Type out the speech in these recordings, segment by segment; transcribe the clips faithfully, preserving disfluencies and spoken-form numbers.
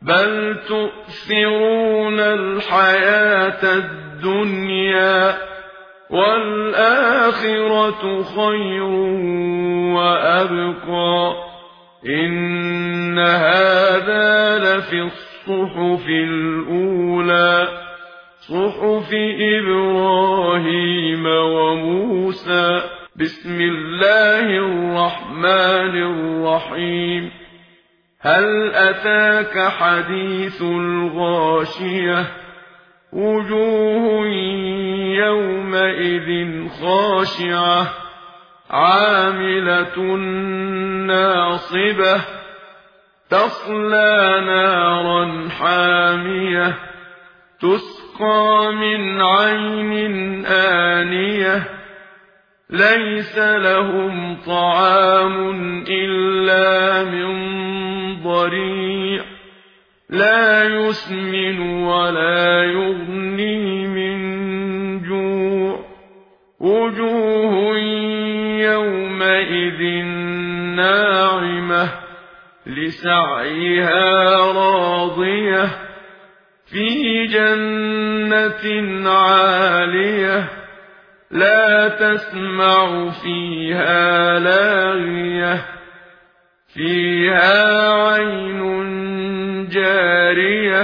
بل تؤثرون الحياة الدنيا والآخرة خير وأبقى إن هذا لفي الصحف الأولى صحف إبراهيم وموسى. بسم الله الرحمن الرحيم. هل أتاك حديث الغاشية وجوه يومئذ خاشعة عاملة ناصبة تصلى نارا حامية تسقى من عين آنية ليس لهم طعام إلا من ضريع لا يسمن ولا يغني من جوع وجوه يومئذ ناعمة لسعيها راضية في جنة عالية لا تسمع فيها لاغية فيها عين جارية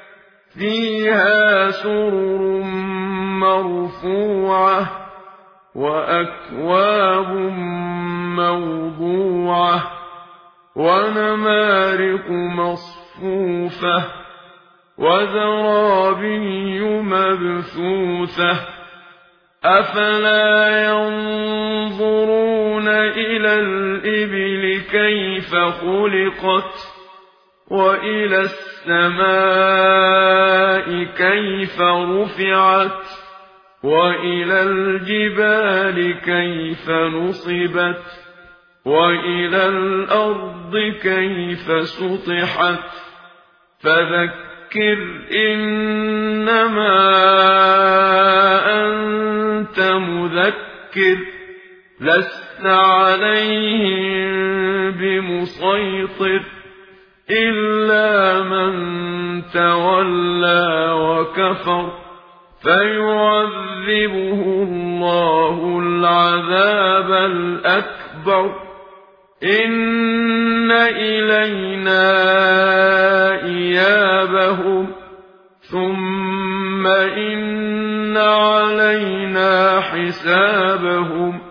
فيها سرر مرفوعة وأكواب موضوعة ونمارق مصفوفة وزرابي مبثوثة أفلا ينظرون إلى الإبل كيف خلقت وإلى السماء كيف رفعت وإلى الجبال كيف نصبت وإلى الأرض كيف سطحت فذكر إنما أنت مذكر لست عليهم بمسيطر إلا من تولى وكفر فيعذبه الله العذاب الأكبر إن إلينا إيابهم ثم إن علينا حسابهم